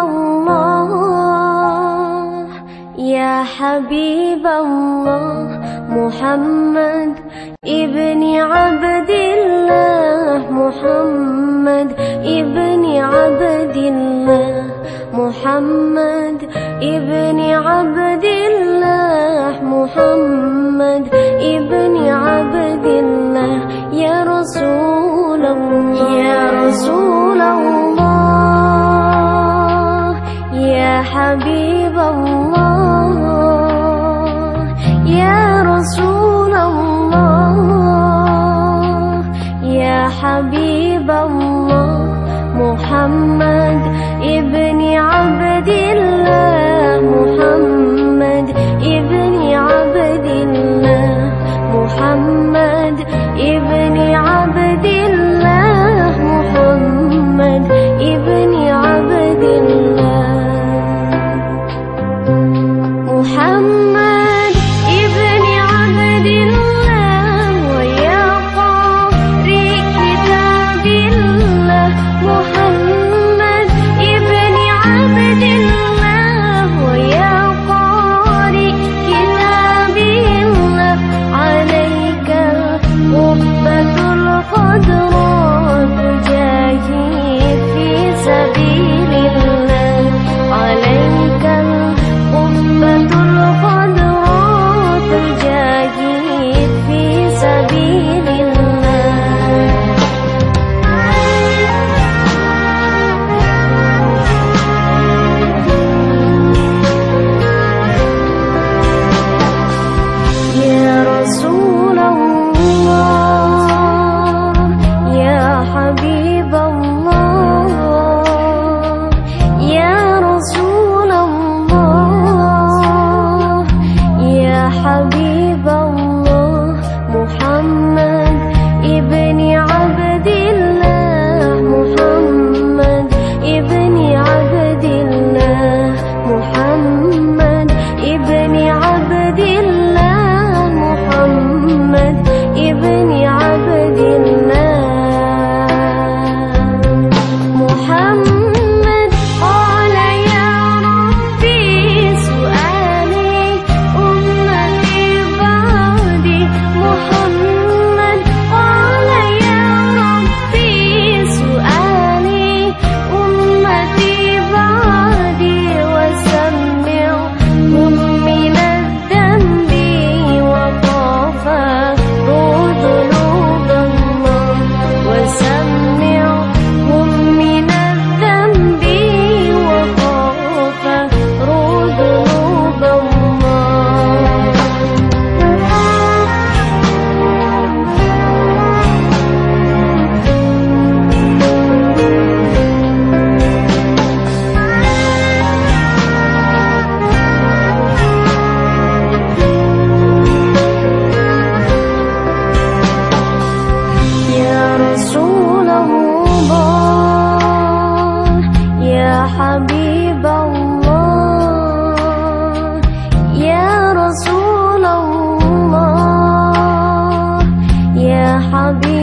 الله يا حبيب الله محمد ابن عبد الله محمد ابن عبد الله محمد ابن عبد الله محمد ابن عبد الله يا رسول الله يا رسول الله يا حبيب الله يا رسول الله يا حبيب الله محمد ابن عبد الله محمد ابن عبد الله محمد ابن عبد الله محمد ابن عبد الله محمد ابن عبد الله ويا قارئ كتاب الله محمد ابن عبد الله ويا قارئ كتاب الله عليك القبة الخضراء تجاهد في سبيل الله عليك القبة الخضراء تجاهد في سبيل الله يا رسول الله يا حبيب الله يا رسول الله يا حبيب الله محمد ابن عبد الله محمد ابن عبد الله محمد ابن عبد الله محمد ابن عبد الله محمد قال يا ربي سؤالي أمتي بعدي محمد قال يا ربي سؤالي أمتي بعدي وسمعهم من الذنب وغفروا ذنوب الله وسمعهم من الذنب وغفروا ذنوب الله يا رسول الله يا حبيب الله يا رسول الله يا حبيب